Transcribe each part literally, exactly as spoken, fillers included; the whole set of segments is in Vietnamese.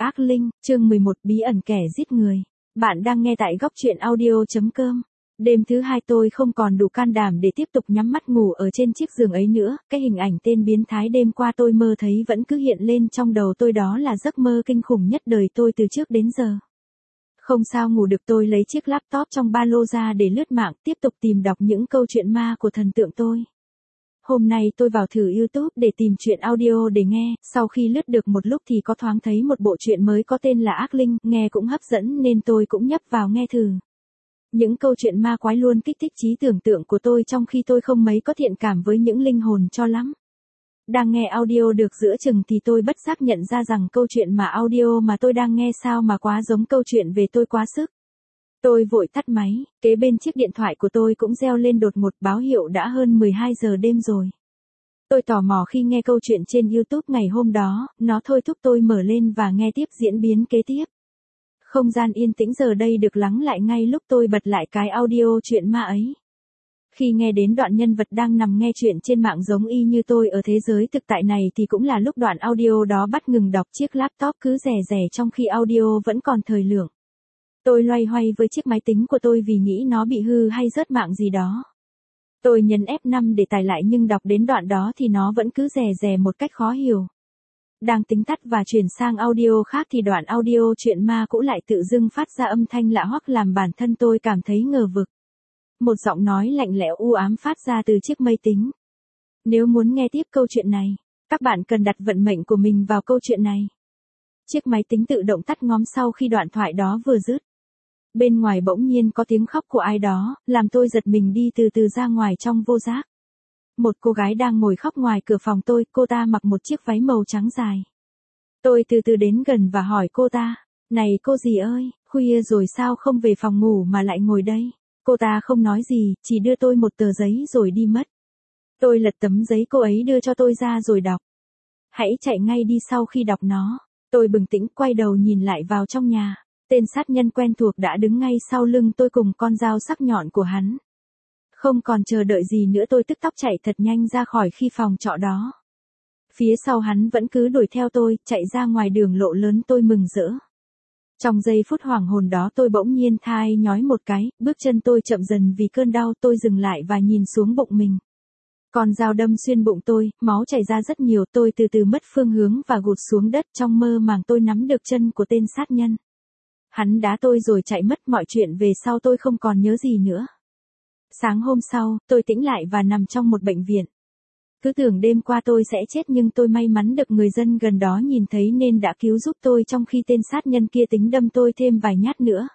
ác linh, chương mười một bí ẩn kẻ giết người. Bạn đang nghe tại góc truyện audio.com. Đêm thứ hai tôi không còn đủ can đảm để tiếp tục nhắm mắt ngủ ở trên chiếc giường ấy nữa, cái hình ảnh tên biến thái đêm qua tôi mơ thấy vẫn cứ hiện lên trong đầu tôi, đó là giấc mơ kinh khủng nhất đời tôi từ trước đến giờ. Không sao ngủ được, tôi lấy chiếc laptop trong ba lô ra để lướt mạng, tiếp tục tìm đọc những câu chuyện ma của thần tượng tôi. Hôm nay tôi vào thử YouTube để tìm chuyện audio để nghe, sau khi lướt được một lúc thì có thoáng thấy một bộ truyện mới có tên là Ác Linh, nghe cũng hấp dẫn nên tôi cũng nhấp vào nghe thử. Những câu chuyện ma quái luôn kích thích trí tưởng tượng của tôi, trong khi tôi không mấy có thiện cảm với những linh hồn cho lắm. Đang nghe audio được giữa chừng thì tôi bất giác nhận ra rằng câu chuyện mà audio mà tôi đang nghe sao mà quá giống câu chuyện về tôi quá sức. Tôi vội tắt máy, kế bên chiếc điện thoại của tôi cũng reo lên đột ngột báo hiệu đã hơn mười hai giờ đêm rồi. Tôi tò mò khi nghe câu chuyện trên YouTube ngày hôm đó, nó thôi thúc tôi mở lên và nghe tiếp diễn biến kế tiếp. Không gian yên tĩnh giờ đây được lắng lại ngay lúc tôi bật lại cái audio chuyện ma ấy. Khi nghe đến đoạn nhân vật đang nằm nghe chuyện trên mạng giống y như tôi ở thế giới thực tại này thì cũng là lúc đoạn audio đó bắt ngừng đọc, chiếc laptop cứ rè rè trong khi audio vẫn còn thời lượng. Tôi loay hoay với chiếc máy tính của tôi vì nghĩ nó bị hư hay rớt mạng gì đó. Tôi nhấn F năm để tải lại nhưng đọc đến đoạn đó thì nó vẫn cứ rè rè một cách khó hiểu. Đang tính tắt và chuyển sang audio khác thì đoạn audio chuyện ma cũ lại tự dưng phát ra âm thanh lạ hoắc làm bản thân tôi cảm thấy ngờ vực. Một giọng nói lạnh lẽo u ám phát ra từ chiếc máy tính. Nếu muốn nghe tiếp câu chuyện này, các bạn cần đặt vận mệnh của mình vào câu chuyện này. Chiếc máy tính tự động tắt ngóm sau khi đoạn thoại đó vừa dứt. Bên ngoài bỗng nhiên có tiếng khóc của ai đó, làm tôi giật mình đi từ từ ra ngoài trong vô giác. Một cô gái đang ngồi khóc ngoài cửa phòng tôi, cô ta mặc một chiếc váy màu trắng dài. Tôi từ từ đến gần và hỏi cô ta, này cô dì ơi, khuya rồi sao không về phòng ngủ mà lại ngồi đây? Cô ta không nói gì, chỉ đưa tôi một tờ giấy rồi đi mất. Tôi lật tấm giấy cô ấy đưa cho tôi ra rồi đọc. Hãy chạy ngay đi sau khi đọc nó. Tôi bừng tỉnh quay đầu nhìn lại vào trong nhà. Tên sát nhân quen thuộc đã đứng ngay sau lưng tôi cùng con dao sắc nhọn của hắn. Không còn chờ đợi gì nữa tôi tức tốc chạy thật nhanh ra khỏi khi phòng trọ đó. Phía sau hắn vẫn cứ đuổi theo tôi, chạy ra ngoài đường lộ lớn tôi mừng rỡ. Trong giây phút hoảng hồn đó tôi bỗng nhiên thai nhói một cái, bước chân tôi chậm dần vì cơn đau, tôi dừng lại và nhìn xuống bụng mình. Con dao đâm xuyên bụng tôi, máu chảy ra rất nhiều, tôi từ từ mất phương hướng và gục xuống đất, trong mơ màng tôi nắm được chân của tên sát nhân. Hắn đá tôi rồi chạy mất, mọi chuyện về sau tôi không còn nhớ gì nữa. Sáng hôm sau, tôi tỉnh lại và nằm trong một bệnh viện. Cứ tưởng đêm qua tôi sẽ chết nhưng tôi may mắn được người dân gần đó nhìn thấy nên đã cứu giúp tôi, trong khi tên sát nhân kia tính đâm tôi thêm vài nhát nữa.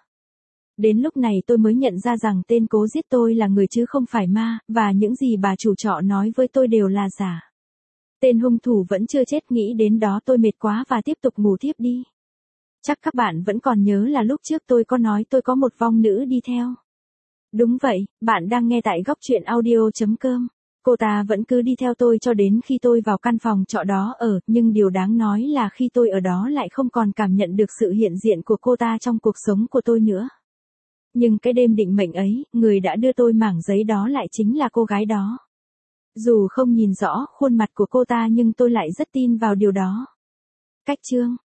Đến lúc này tôi mới nhận ra rằng tên cố giết tôi là người chứ không phải ma, và những gì bà chủ trọ nói với tôi đều là giả. Tên hung thủ vẫn chưa chết, nghĩ đến đó tôi mệt quá và tiếp tục ngủ thiếp đi. Chắc các bạn vẫn còn nhớ là lúc trước tôi có nói tôi có một vong nữ đi theo. Đúng vậy, bạn đang nghe tại góc truyện audio.com. Cô ta vẫn cứ đi theo tôi cho đến khi tôi vào căn phòng trọ đó ở, nhưng điều đáng nói là khi tôi ở đó lại không còn cảm nhận được sự hiện diện của cô ta trong cuộc sống của tôi nữa. Nhưng cái đêm định mệnh ấy, người đã đưa tôi mảng giấy đó lại chính là cô gái đó. Dù không nhìn rõ khuôn mặt của cô ta nhưng tôi lại rất tin vào điều đó. Cách chương